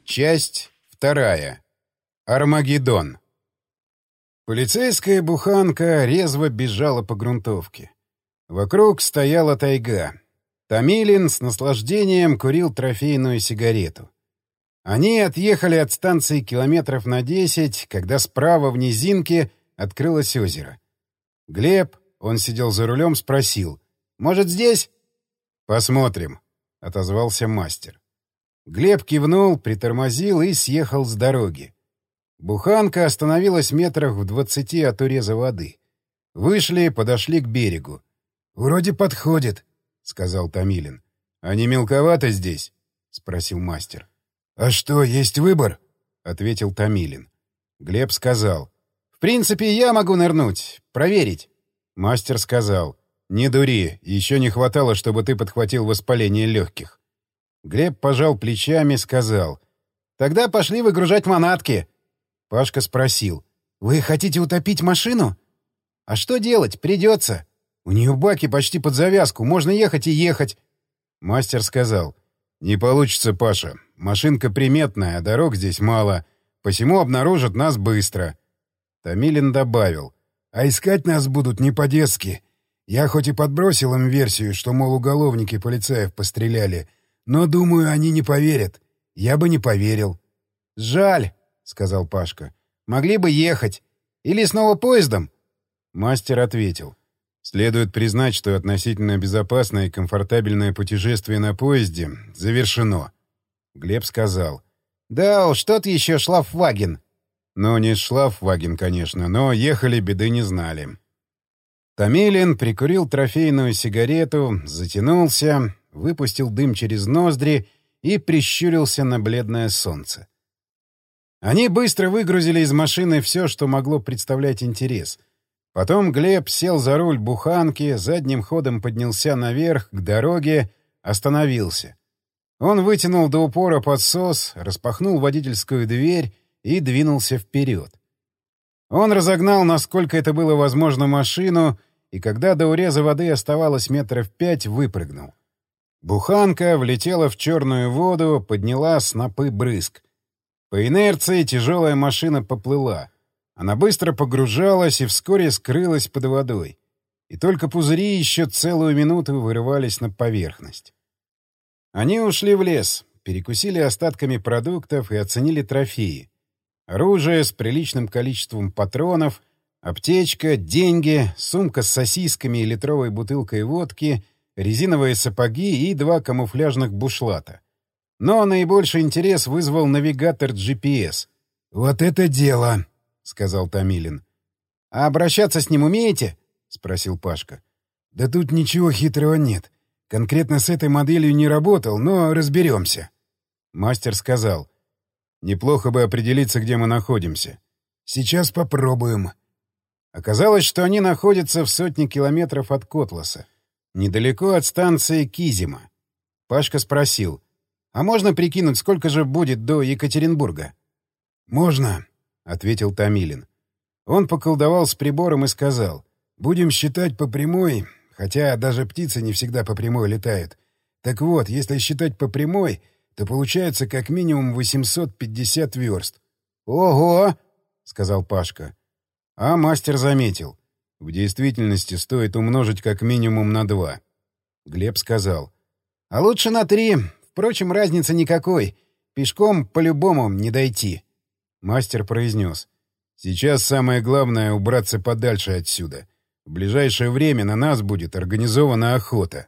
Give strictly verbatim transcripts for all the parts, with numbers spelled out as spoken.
Часть вторая. Армагеддон. Полицейская буханка резво бежала по грунтовке. Вокруг стояла тайга. Томилин с наслаждением курил трофейную сигарету. Они отъехали от станции километров на десять, когда справа в низинке открылось озеро. Глеб, он сидел за рулем, спросил: «Может, здесь?» «Посмотрим», — отозвался мастер. Глеб кивнул, притормозил и съехал с дороги. Буханка остановилась метрах в двадцати от уреза воды. Вышли, подошли к берегу. «Вроде подходит», — сказал Томилин. «А не мелковато здесь?» — спросил мастер. «А что, есть выбор?» — ответил Томилин. Глеб сказал: «В принципе, я могу нырнуть, проверить». Мастер сказал: «Не дури, еще не хватало, чтобы ты подхватил воспаление легких». Глеб пожал плечами, сказал: «Тогда пошли выгружать манатки». Пашка спросил: «Вы хотите утопить машину?» «А что делать? Придется. У нее баки почти под завязку, можно ехать и ехать». Мастер сказал: «Не получится, Паша. Машинка приметная, а дорог здесь мало, посему обнаружат нас быстро». Томилин добавил: «А искать нас будут не по-детски. Я хоть и подбросил им версию, что, мол, уголовники полицаев постреляли, но, думаю, они не поверят. Я бы не поверил». «Жаль», — сказал Пашка. «Могли бы ехать. Или снова поездом?» Мастер ответил: «Следует признать, что относительно безопасное и комфортабельное путешествие на поезде завершено». Глеб сказал: «Да уж, тот еще шлафваген». «Ну, не шлафваген, конечно, но ехали, беды не знали». Томилин прикурил трофейную сигарету, затянулся, выпустил дым через ноздри и прищурился на бледное солнце. Они быстро выгрузили из машины все, что могло представлять интерес. Потом Глеб сел за руль буханки, задним ходом поднялся наверх, к дороге, остановился. Он вытянул до упора подсос, распахнул водительскую дверь и двинулся вперед. Он разогнал, насколько это было возможно, машину, и когда до уреза воды оставалось метров пять, выпрыгнул. Буханка влетела в черную воду, подняла снопы брызг. По инерции тяжелая машина поплыла. Она быстро погружалась и вскоре скрылась под водой. И только пузыри еще целую минуту вырывались на поверхность. Они ушли в лес, перекусили остатками продуктов и оценили трофеи. Оружие с приличным количеством патронов, аптечка, деньги, сумка с сосисками и литровой бутылкой водки, резиновые сапоги и два камуфляжных бушлата. Но наибольший интерес вызвал навигатор джи пи эс. «Вот это дело!» — сказал Томилин. «А обращаться с ним умеете?» — спросил Пашка. «Да тут ничего хитрого нет. Конкретно с этой моделью не работал, но разберемся». Мастер сказал: «Неплохо бы определиться, где мы находимся». «Сейчас попробуем». Оказалось, что они находятся в сотне километров от Котласа, недалеко от станции Кизима. Пашка спросил: «А можно прикинуть, сколько же будет до Екатеринбурга?» «Можно», — ответил Томилин. Он поколдовал с прибором и сказал: «Будем считать по прямой, хотя даже птицы не всегда по прямой летают. Так вот, если считать по прямой, то получается как минимум восемьсот пятьдесят верст». «Ого!» — сказал Пашка. А мастер заметил: «В действительности стоит умножить как минимум на два». Глеб сказал: «А лучше на три. Впрочем, разницы никакой. Пешком по-любому не дойти». Мастер произнес: «Сейчас самое главное — убраться подальше отсюда. В ближайшее время на нас будет организована охота».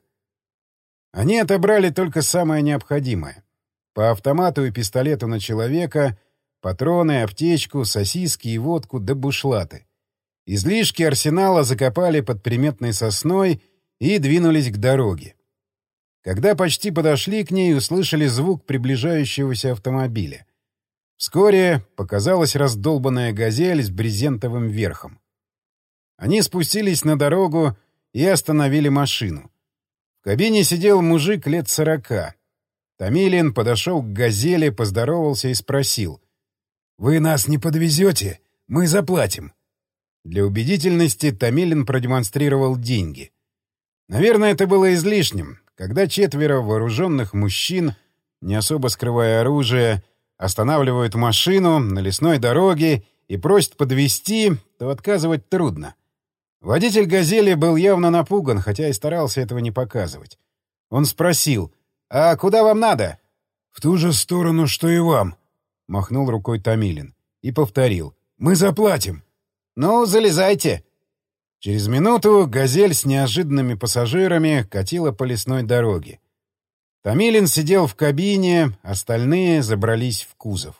Они отобрали только самое необходимое. По автомату и пистолету на человека, патроны, аптечку, сосиски и водку да бушлаты. Излишки арсенала закопали под приметной сосной и двинулись к дороге. Когда почти подошли к ней, услышали звук приближающегося автомобиля. Вскоре показалась раздолбанная «Газель» с брезентовым верхом. Они спустились на дорогу и остановили машину. В кабине сидел мужик лет сорока. Томилин подошел к «Газели», поздоровался и спросил: «Вы нас не подвезете? Мы заплатим». Для убедительности Томилин продемонстрировал деньги. Наверное, это было излишним, когда четверо вооруженных мужчин, не особо скрывая оружие, останавливают машину на лесной дороге и просят подвезти, то отказывать трудно. Водитель «Газели» был явно напуган, хотя и старался этого не показывать. Он спросил: «А куда вам надо?» «В ту же сторону, что и вам», — махнул рукой Томилин и повторил: «Мы заплатим». «Ну, залезайте». Через минуту «Газель» с неожиданными пассажирами катила по лесной дороге. Томилин сидел в кабине, остальные забрались в кузов.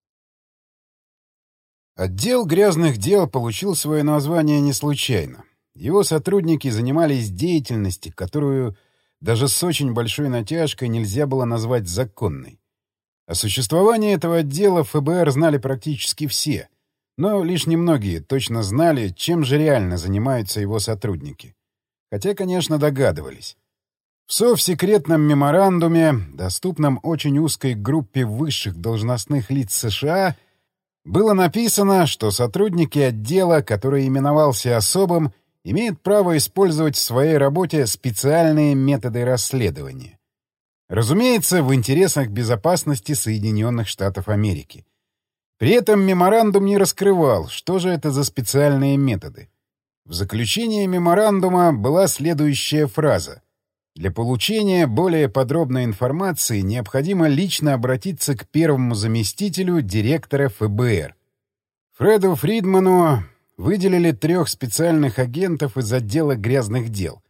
Отдел грязных дел получил свое название не случайно. Его сотрудники занимались деятельностью, которую даже с очень большой натяжкой нельзя было назвать законной. О существовании этого отдела ФБР знали практически все, но лишь немногие точно знали, чем же реально занимаются его сотрудники. Хотя, конечно, догадывались. В совсекретном меморандуме, доступном очень узкой группе высших должностных лиц США, было написано, что сотрудники отдела, который именовался особым, имеют право использовать в своей работе специальные методы расследования. Разумеется, в интересах безопасности Соединенных Штатов Америки. При этом меморандум не раскрывал, что же это за специальные методы. В заключении меморандума была следующая фраза: «Для получения более подробной информации необходимо лично обратиться к первому заместителю директора ФБР». Фреду Фридману выделили трех специальных агентов из отдела грязных дел.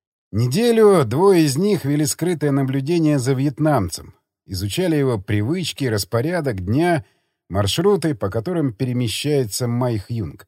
Неделю двое из них вели скрытое наблюдение за вьетнамцем, изучали его привычки, распорядок дня, маршруты, по которым перемещается Май Хьюнг.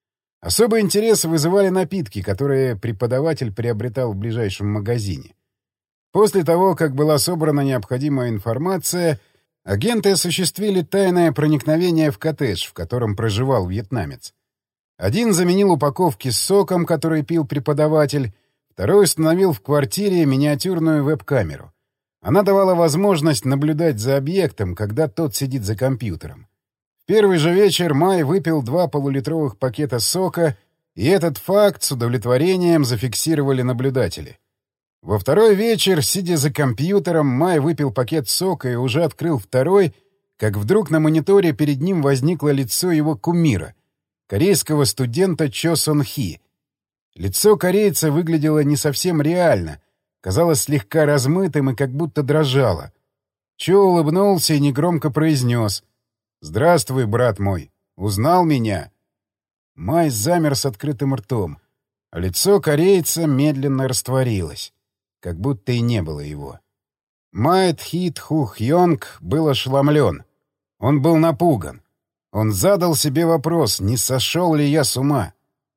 Особый интерес вызывали напитки, которые преподаватель приобретал в ближайшем магазине. После того, как была собрана необходимая информация, агенты осуществили тайное проникновение в коттедж, в котором проживал вьетнамец. Один заменил упаковки с соком, который пил преподаватель, второй установил в квартире миниатюрную веб-камеру. Она давала возможность наблюдать за объектом, когда тот сидит за компьютером. В первый же вечер Май выпил два полулитровых пакета сока, и этот факт с удовлетворением зафиксировали наблюдатели. Во второй вечер, сидя за компьютером, Май выпил пакет сока и уже открыл второй, как вдруг на мониторе перед ним возникло лицо его кумира, корейского студента Чо Сон Хи. Лицо корейца выглядело не совсем реально, казалось слегка размытым и как будто дрожало. Чо улыбнулся и негромко произнес: «Здравствуй, брат мой. Узнал меня?» Май замер с открытым ртом, а лицо корейца медленно растворилось, как будто и не было его. Май Тхит Ху Хьонг был ошеломлен. Он был напуган. Он задал себе вопрос, не сошел ли я с ума.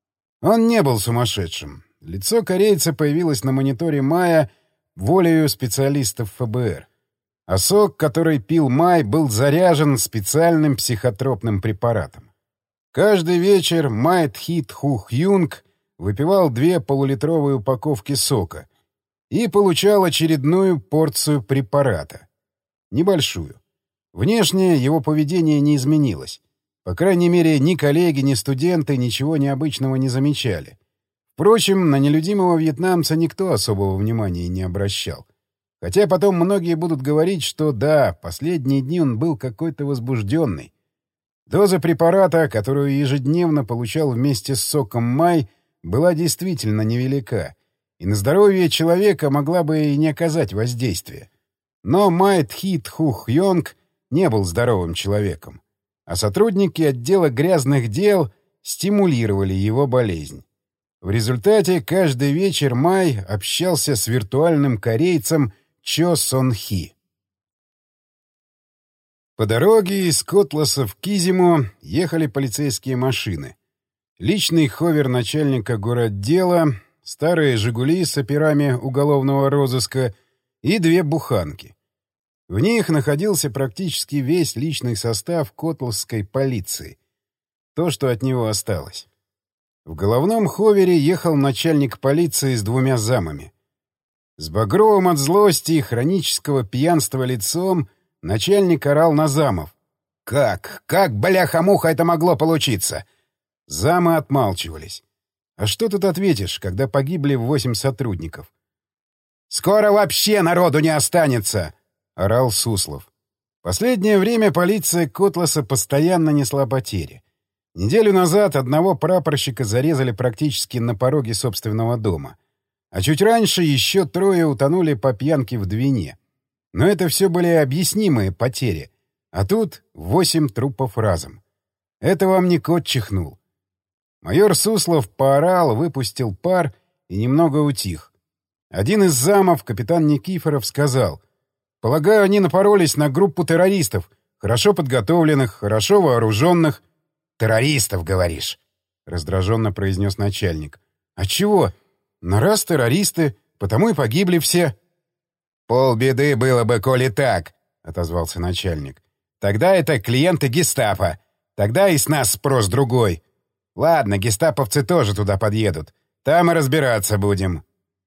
Он не был сумасшедшим. Лицо корейца появилось на мониторе Мая волею специалистов ФБР. А сок, который пил Май, был заряжен специальным психотропным препаратом. Каждый вечер Май Тхит Ху Хьюнг выпивал две полулитровые упаковки сока и получал очередную порцию препарата. Небольшую. Внешне его поведение не изменилось. По крайней мере, ни коллеги, ни студенты ничего необычного не замечали. Впрочем, на нелюдимого вьетнамца никто особого внимания не обращал. Хотя потом многие будут говорить, что да, последние дни он был какой-то возбужденный. Доза препарата, которую ежедневно получал вместе с соком Май, была действительно невелика, и на здоровье человека могла бы и не оказать воздействия. Но Май Тхит Ху Хьонг не был здоровым человеком, а сотрудники отдела грязных дел стимулировали его болезнь. В результате каждый вечер Май общался с виртуальным корейцем Чо Сон Хи. По дороге из Котласа в Кизиму ехали полицейские машины. Личный ховер начальника городдела, старые «Жигули» с операми уголовного розыска и две буханки. В них находился практически весь личный состав котласской полиции. То, что от него осталось. В головном ховере ехал начальник полиции с двумя замами. С багровым от злости и хронического пьянства лицом начальник орал на замов. «Как? Как, бляха-муха, это могло получиться?» Замы отмалчивались. А что тут ответишь, когда погибли восемь сотрудников? «Скоро вообще народу не останется!» — орал Суслов. Последнее время полиция Котласа постоянно несла потери. Неделю назад одного прапорщика зарезали практически на пороге собственного дома. А чуть раньше еще трое утонули по пьянке в Двине. Но это все были объяснимые потери. А тут восемь трупов разом. Это вам не кот чихнул. Майор Суслов поорал, выпустил пар и немного утих. Один из замов, капитан Никифоров, сказал: «Полагаю, они напоролись на группу террористов, хорошо подготовленных, хорошо вооруженных». «Террористов, говоришь?» — раздраженно произнес начальник. «А чего? На раз террористы, потому и погибли все». «Полбеды было бы, коли так», — отозвался начальник. «Тогда это клиенты гестапо. Тогда и с нас спрос другой. Ладно, гестаповцы тоже туда подъедут. Там и разбираться будем».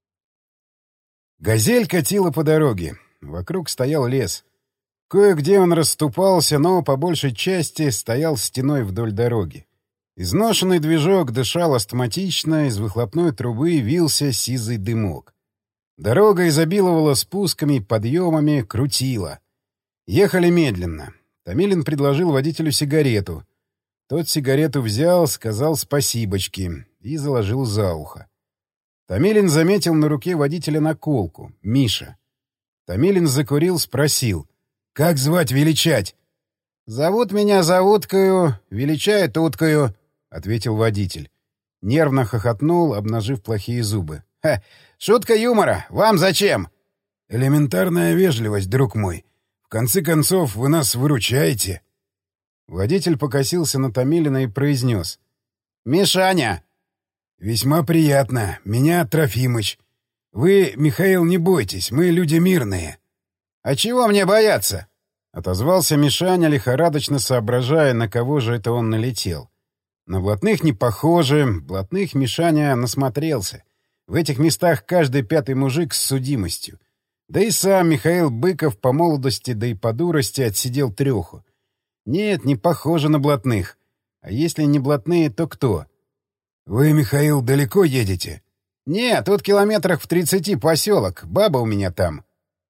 «Газель» катила по дороге. Вокруг стоял лес. Кое-где он расступался, но по большей части стоял стеной вдоль дороги. Изношенный движок дышал астматично, из выхлопной трубы вился сизый дымок. Дорога изобиловала спусками, подъемами, крутила. Ехали медленно. Томилин предложил водителю сигарету. Тот сигарету взял, сказал спасибочки и заложил за ухо. Томилин заметил на руке водителя наколку — Миша. Томилин закурил, спросил: «Как звать величать?» «Зовут меня Завуткою, величают уткою», — ответил водитель. Нервно хохотнул, обнажив плохие зубы. «Ха! Шутка юмора! Вам зачем?» «Элементарная вежливость, друг мой. В конце концов, вы нас выручаете». Водитель покосился на Томилина и произнес: «Мишаня!» «Весьма приятно. Меня Трофимыч. Вы, Михаил, не бойтесь, мы люди мирные». «А чего мне бояться?» — отозвался Мишаня, лихорадочно соображая, на кого же это он налетел. На блатных не похоже, блатных Мишаня насмотрелся. В этих местах каждый пятый мужик с судимостью. Да и сам Михаил Быков по молодости, да и по дурости отсидел треху. Нет, не похоже на блатных. А если не блатные, то кто? «Вы, Михаил, далеко едете?» «Нет, тут километрах в тридцати поселок. Баба у меня там».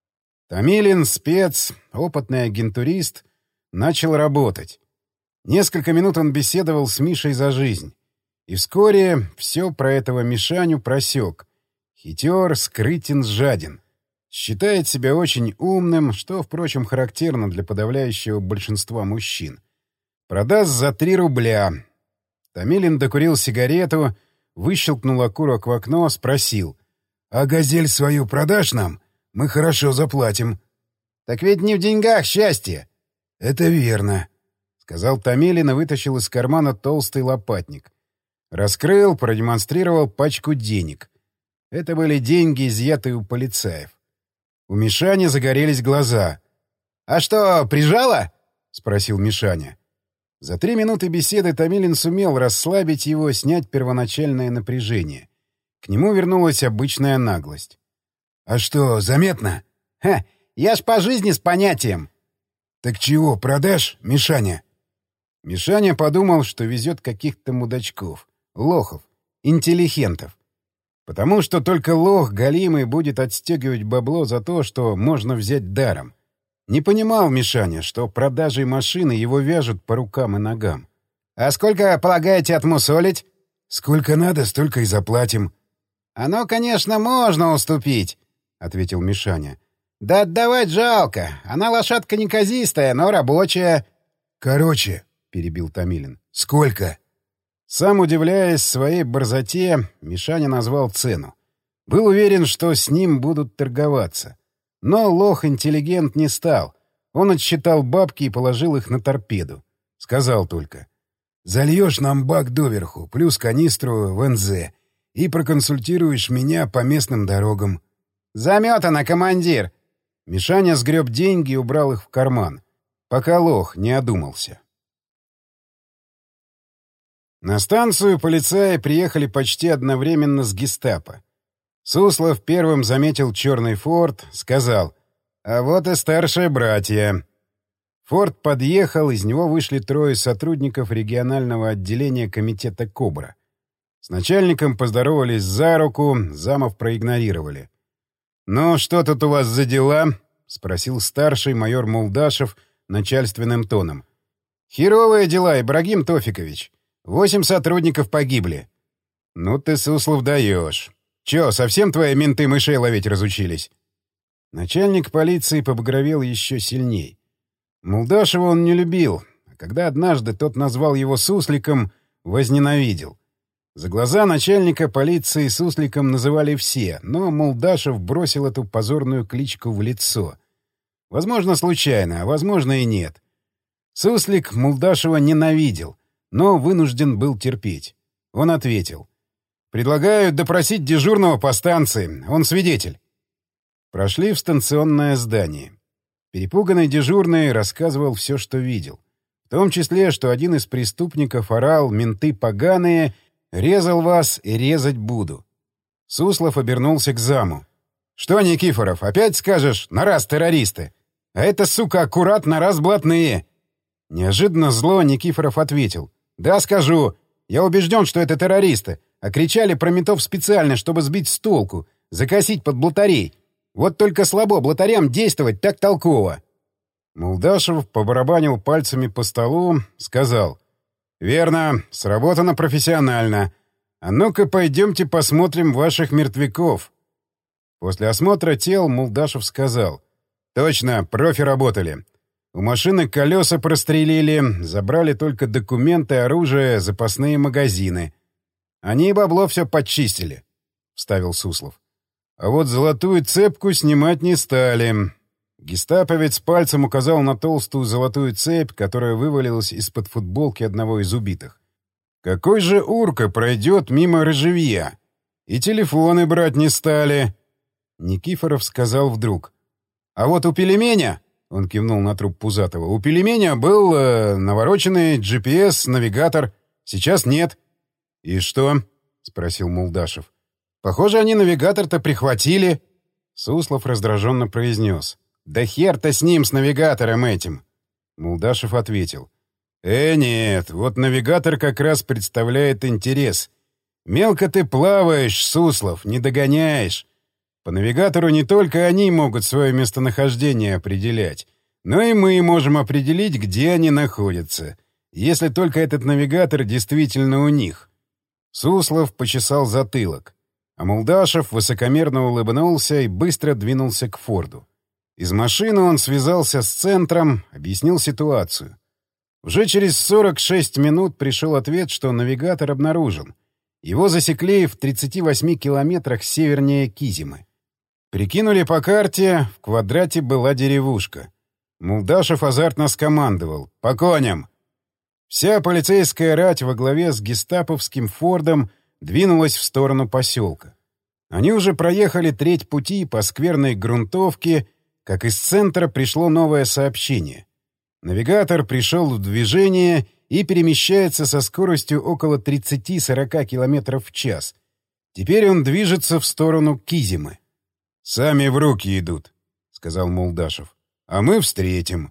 Томилин, спец, опытный агентурист, начал работать. Несколько минут он беседовал с Мишей за жизнь. И вскоре все про этого Мишаню просек. Хитер, скрытен, жаден. Считает себя очень умным, что, впрочем, характерно для подавляющего большинства мужчин. Продаст за три рубля. Томилин докурил сигарету, выщелкнул окурок в окно, спросил: «А «Газель свою продашь нам? Мы хорошо заплатим». «Так ведь не в деньгах счастье». «Это верно», — сказал Томилин и вытащил из кармана толстый лопатник. Раскрыл, продемонстрировал пачку денег. Это были деньги, изъятые у полицаев. У Мишани загорелись глаза. «А что, прижало?» — спросил Мишаня. За три минуты беседы Томилин сумел расслабить его, снять первоначальное напряжение. К нему вернулась обычная наглость. «А что, заметно?» «Ха! Я ж по жизни с понятием!» «Так чего, продашь, Мишаня?» Мишаня подумал, что везет каких-то мудачков, лохов, интеллигентов. Потому что только лох галимый будет отстегивать бабло за то, что можно взять даром. Не понимал Мишаня, что продажей машины его вяжут по рукам и ногам. «А сколько полагаете отмусолить?» «Сколько надо, столько и заплатим». «Оно, конечно, можно уступить», — ответил Мишаня. «Да отдавать жалко. Она лошадка неказистая, но рабочая». «Короче», — перебил Томилин, — «сколько?» Сам удивляясь своей борзоте, Мишаня назвал цену. Был уверен, что с ним будут торговаться. Но лох-интеллигент не стал. Он отсчитал бабки и положил их на торпеду. Сказал только: «Зальешь нам бак доверху, плюс канистру в эн зэ, и проконсультируешь меня по местным дорогам». «Заметано, командир!» Мишаня сгреб деньги и убрал их в карман, пока лох не одумался. На станцию полицаи приехали почти одновременно с гестапо. Суслов первым заметил черный форт, сказал: «А вот и старшие братья». Форт подъехал, из него вышли трое сотрудников регионального отделения комитета «Кобра». С начальником поздоровались за руку, замов проигнорировали. «Ну, что тут у вас за дела?» — спросил старший майор Молдашев, начальственным тоном. «Херовые дела, Ибрагим Тофикович. Восемь сотрудников погибли». «Ну ты, Суслов, даешь. Чё, совсем твои менты мышей ловить разучились?» Начальник полиции побагровел еще сильней. Молдашева он не любил, а когда однажды тот назвал его сусликом, возненавидел. За глаза начальника полиции сусликом называли все, но Молдашев бросил эту позорную кличку в лицо. Возможно, случайно, а возможно и нет. Суслик Молдашева ненавидел, но вынужден был терпеть. Он ответил: «Предлагаю допросить дежурного по станции, он свидетель». Прошли в станционное здание. Перепуганный дежурный рассказывал все, что видел. В том числе, что один из преступников орал: «Менты поганые, резал вас и резать буду». Суслов обернулся к заму. «Что, Никифоров, опять скажешь, на раз террористы? А это, сука, аккурат на раз блатные». Неожиданно зло Никифоров ответил: «Да, скажу. Я убежден, что это террористы, а кричали про ментов специально, чтобы сбить с толку, закосить под блатарей. Вот только слабо блатарям действовать так толково». Молдашев побарабанил пальцами по столу, сказал: «Верно, сработано профессионально. А ну-ка пойдемте посмотрим ваших мертвяков». После осмотра тел Молдашев сказал: «Точно, профи работали. У машины колеса прострелили, забрали только документы, оружие, запасные магазины. Они и бабло все подчистили», — вставил Суслов. «А вот золотую цепку снимать не стали». Гестаповец пальцем указал на толстую золотую цепь, которая вывалилась из-под футболки одного из убитых. «Какой же урка пройдет мимо рыжевья? И телефоны брать не стали». Никифоров сказал вдруг: «А вот у Пельменя», — он кивнул на труп Пузатого, — «у Пельменя был э, навороченный джи пи эс-навигатор. Сейчас нет». «И что?» — спросил Молдашев. «Похоже, они навигатор-то прихватили». Суслов раздраженно произнес: «Да хер-то с ним, с навигатором этим!» Молдашев ответил: «Э, нет, вот навигатор как раз представляет интерес. Мелко ты плаваешь, Суслов, не догоняешь. По навигатору не только они могут свое местонахождение определять, но и мы можем определить, где они находятся, если только этот навигатор действительно у них». Суслов почесал затылок, а Молдашев высокомерно улыбнулся и быстро двинулся к Форду. Из машины он связался с центром, объяснил ситуацию. Уже через сорок шесть минут пришел ответ, что навигатор обнаружен. Его засекли в тридцати восьми километрах севернее Кизимы. Прикинули по карте, в квадрате была деревушка. Молдашев азартно скомандовал: «По коням!». Вся полицейская рать во главе с гестаповским Фордом двинулась в сторону поселка. Они уже проехали треть пути по скверной грунтовке, как из центра пришло новое сообщение. Навигатор пришел в движение и перемещается со скоростью около тридцати-сорока километров в час. Теперь он движется в сторону Кизимы. «Сами в руки идут», — сказал Молдашев. «А мы встретим».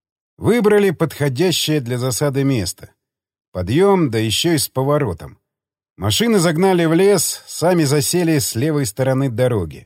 Выбрали подходящее для засады место. Подъем, да еще и с поворотом. Машины загнали в лес, сами засели с левой стороны дороги.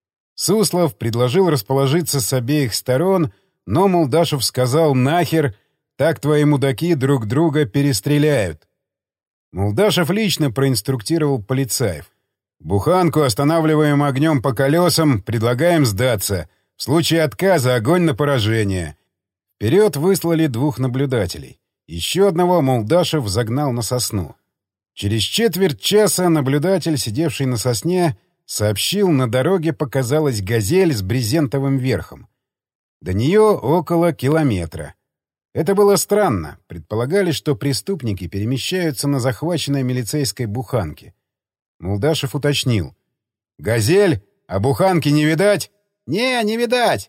Суслов предложил расположиться с обеих сторон, но Молдашев сказал: «Нахер, так твои мудаки друг друга перестреляют». Молдашев лично проинструктировал полицаев. «Буханку останавливаем огнем по колесам, предлагаем сдаться. В случае отказа огонь на поражение». Вперед выслали двух наблюдателей. Еще одного Молдашев загнал на сосну. Через четверть часа наблюдатель, сидевший на сосне, сообщил: на дороге показалась «Газель» с брезентовым верхом. До нее около километра. Это было странно. Предполагали, что преступники перемещаются на захваченной милицейской буханке. Молдашев уточнил: «Газель? А буханки не видать?» «Не, не видать».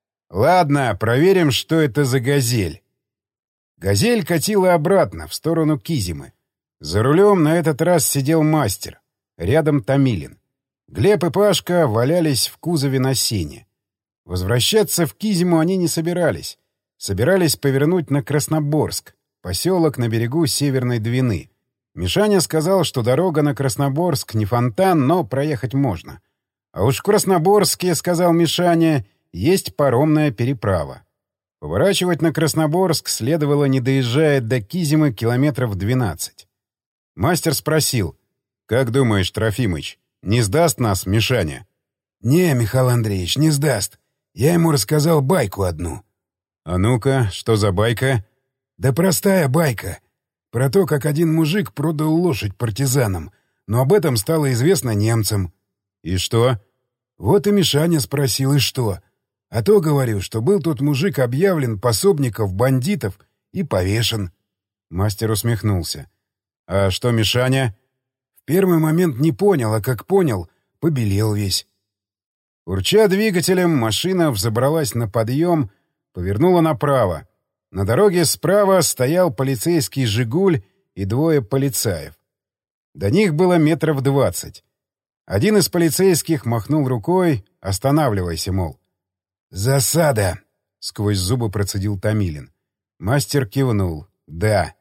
«Ладно, проверим, что это за «Газель». «Газель» катила обратно, в сторону Кизимы. За рулем на этот раз сидел мастер. Рядом Томилин. Глеб и Пашка валялись в кузове на сене. Возвращаться в Кизиму они не собирались. Собирались повернуть на Красноборск, поселок на берегу Северной Двины. Мишаня сказал, что дорога на Красноборск не фонтан, но проехать можно. А уж в Красноборске, сказал Мишаня, есть паромная переправа. Поворачивать на Красноборск следовало, не доезжая до Кизимы, километров двенадцать. Мастер спросил: «Как думаешь, Трофимыч, не сдаст нас Мишаня?» «Не, Михаил Андреевич, не сдаст. Я ему рассказал байку одну». «А ну-ка, что за байка?» «Да простая байка. Про то, как один мужик продал лошадь партизанам, но об этом стало известно немцам». «И что?» «Вот и Мишаня спросил, и что? А то, говорю, что был тот мужик объявлен пособников бандитов и повешен». Мастер усмехнулся. «А что Мишаня?» «В первый момент не понял, а как понял, побелел весь». Урча двигателем, машина взобралась на подъем, повернула направо. На дороге справа стоял полицейский «Жигуль» и двое полицаев. До них было метров двадцать. Один из полицейских махнул рукой: «Останавливайся, мол». «Засада!» — сквозь зубы процедил Томилин. Мастер кивнул. «Да».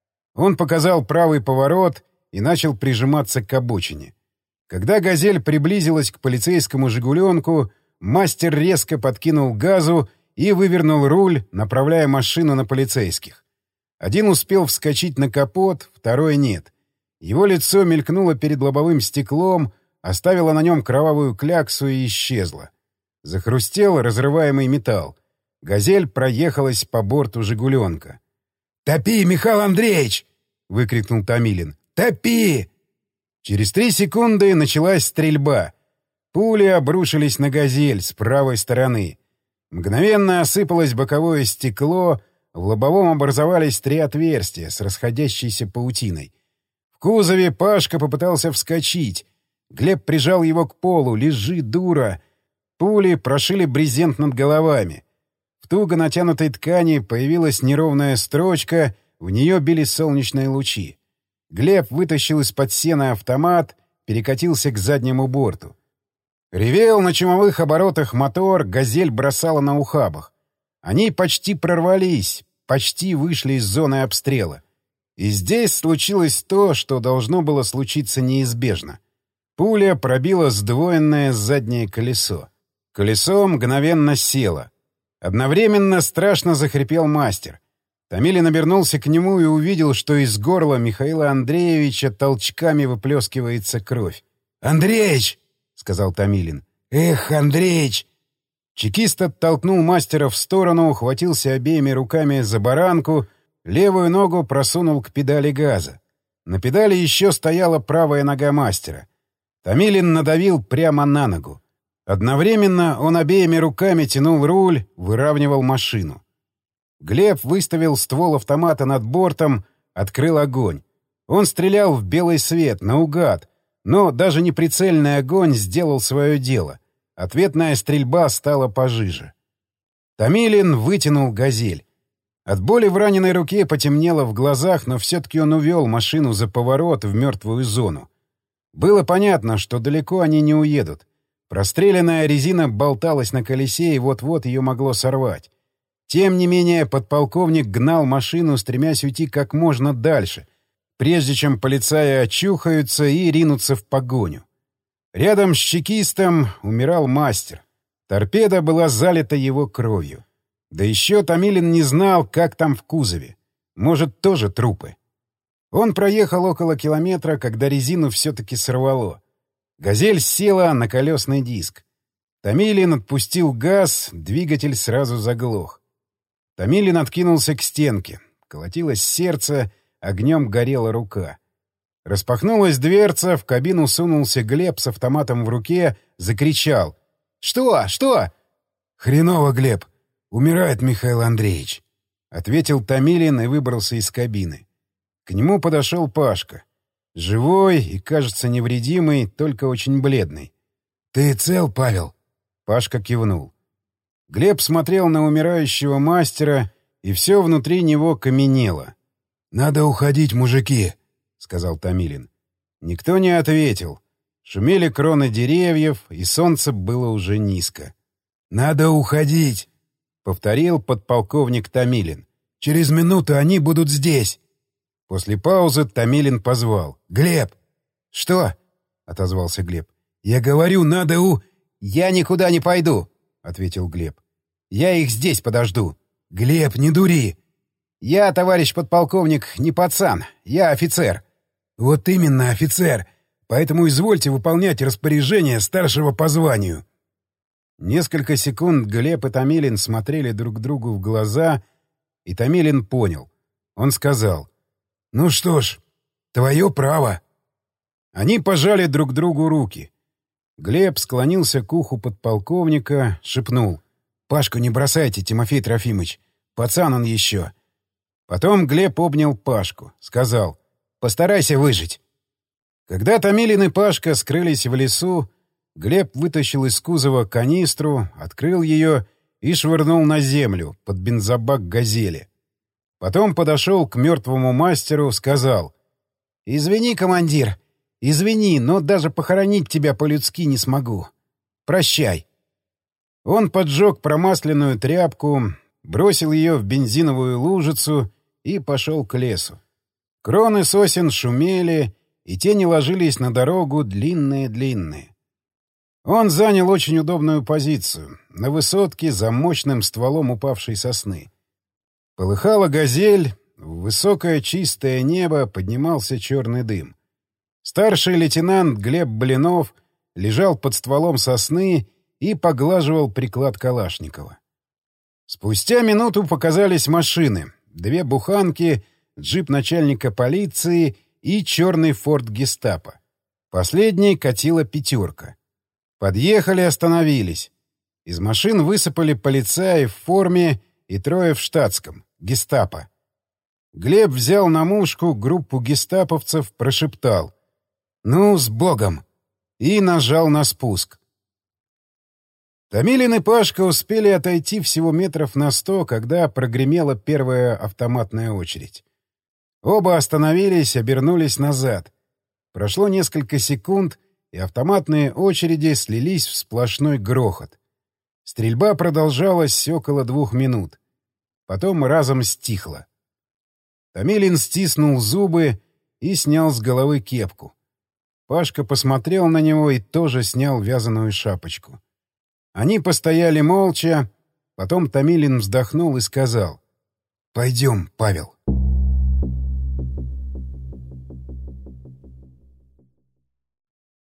Он показал правый поворот и начал прижиматься к обочине. Когда «Газель» приблизилась к полицейскому «Жигуленку», мастер резко подкинул газу и вывернул руль, направляя машину на полицейских. Один успел вскочить на капот, второй нет. Его лицо мелькнуло перед лобовым стеклом, оставило на нем кровавую кляксу и исчезло. Захрустел разрываемый металл. «Газель» проехалась по борту «Жигуленка». «Топи, Михаил Андреевич!» — выкрикнул Томилин. «Топи!» Через три секунды началась стрельба. Пули обрушились на «Газель» с правой стороны. Мгновенно осыпалось боковое стекло, в лобовом образовались три отверстия с расходящейся паутиной. В кузове Пашка попытался вскочить. Глеб прижал его к полу. «Лежи, дура!» Пули прошили брезент над головами. В туго натянутой ткани появилась неровная строчка, в нее били солнечные лучи. Глеб вытащил из-под сена автомат, перекатился к заднему борту. Ревел на чумовых оборотах мотор, «Газель» бросала на ухабах. Они почти прорвались, почти вышли из зоны обстрела. И здесь случилось то, что должно было случиться неизбежно. Пуля пробила сдвоенное заднее колесо. Колесо мгновенно село. Одновременно страшно захрипел мастер. Томилин обернулся к нему и увидел, что из горла Михаила Андреевича толчками выплескивается кровь. «Андреич!» — сказал Томилин. «Эх, Андреич!» Чекист оттолкнул мастера в сторону, ухватился обеими руками за баранку, левую ногу просунул к педали газа. На педали еще стояла правая нога мастера. Томилин надавил прямо на ногу. Одновременно он обеими руками тянул руль, выравнивал машину. Глеб выставил ствол автомата над бортом, открыл огонь. Он стрелял в белый свет, наугад, но даже неприцельный огонь сделал свое дело. Ответная стрельба стала пожиже. Томилин вытянул «Газель». От боли в раненой руке потемнело в глазах, но все-таки он увел машину за поворот в мертвую зону. Было понятно, что далеко они не уедут. Простреленная резина болталась на колесе, и вот-вот ее могло сорвать. Тем не менее, подполковник гнал машину, стремясь уйти как можно дальше, прежде чем полицаи очухаются и ринутся в погоню. Рядом с чекистом умирал мастер. Торпеда была залита его кровью. Да еще Томилин не знал, как там в кузове. Может, тоже трупы. Он проехал около километра, когда резину все-таки сорвало. «Газель» села на колесный диск. Томилин отпустил газ, двигатель сразу заглох. Томилин откинулся к стенке. Колотилось сердце, огнем горела рука. Распахнулась дверца, в кабину сунулся Глеб с автоматом в руке, закричал. «Что? Что?» «Хреново, Глеб. Умирает Михаил Андреевич», — ответил Томилин и выбрался из кабины. К нему подошел Пашка. Живой и, кажется, невредимый, только очень бледный. «Ты цел, Павел?» Пашка кивнул. Глеб смотрел на умирающего мастера, и все внутри него каменело. «Надо уходить, мужики», — сказал Томилин. Никто не ответил. Шумели кроны деревьев, и солнце было уже низко. «Надо уходить», — повторил подполковник Томилин. «Через минуту они будут здесь». После паузы Томилин позвал. «Глеб!» «Что?» — отозвался Глеб. «Я говорю, надо у...» «Я никуда не пойду», — ответил Глеб. «Я их здесь подожду». Глеб, не дури!» «Я, товарищ подполковник, не пацан. Я офицер». «Вот именно, офицер. Поэтому извольте выполнять распоряжение старшего по званию». Несколько секунд Глеб и Томилин смотрели друг другу в глаза, и Томилин понял. Он сказал: «Ну что ж, твое право». Они пожали друг другу руки. Глеб склонился к уху подполковника, шепнул: «Пашку не бросайте, Тимофей Трофимович. Пацан он еще». Потом Глеб обнял Пашку, сказал: «Постарайся выжить». Когда Томилин и Пашка скрылись в лесу, Глеб вытащил из кузова канистру, открыл ее и швырнул на землю под бензобак «Газели». Потом подошел к мертвому мастеру, сказал: «Извини, командир, извини, но даже похоронить тебя по-людски не смогу. Прощай». Он поджег промасленную тряпку, бросил ее в бензиновую лужицу и пошел к лесу. Кроны сосен шумели, и тени ложились на дорогу длинные-длинные. Он занял очень удобную позицию — на высотке за мощным стволом упавшей сосны. Полыхала «Газель», в высокое чистое небо поднимался черный дым. Старший лейтенант Глеб Блинов лежал под стволом сосны и поглаживал приклад Калашникова. Спустя минуту показались машины: две буханки, джип начальника полиции и черный форт гестапо. Последней катила «пятерка». Подъехали, остановились. Из машин высыпали полицаи в форме и трое в штатском, гестапо. Глеб взял на мушку группу гестаповцев, прошептал: «Ну, с Богом!» и нажал на спуск. Томилин и Пашка успели отойти всего метров на сто, когда прогремела первая автоматная очередь. Оба остановились, обернулись назад. Прошло несколько секунд, и автоматные очереди слились в сплошной грохот. Стрельба продолжалась около двух минут. Потом разом стихла. Томилин стиснул зубы и снял с головы кепку. Пашка посмотрел на него и тоже снял вязаную шапочку. Они постояли молча, потом Томилин вздохнул и сказал: «Пойдем, Павел».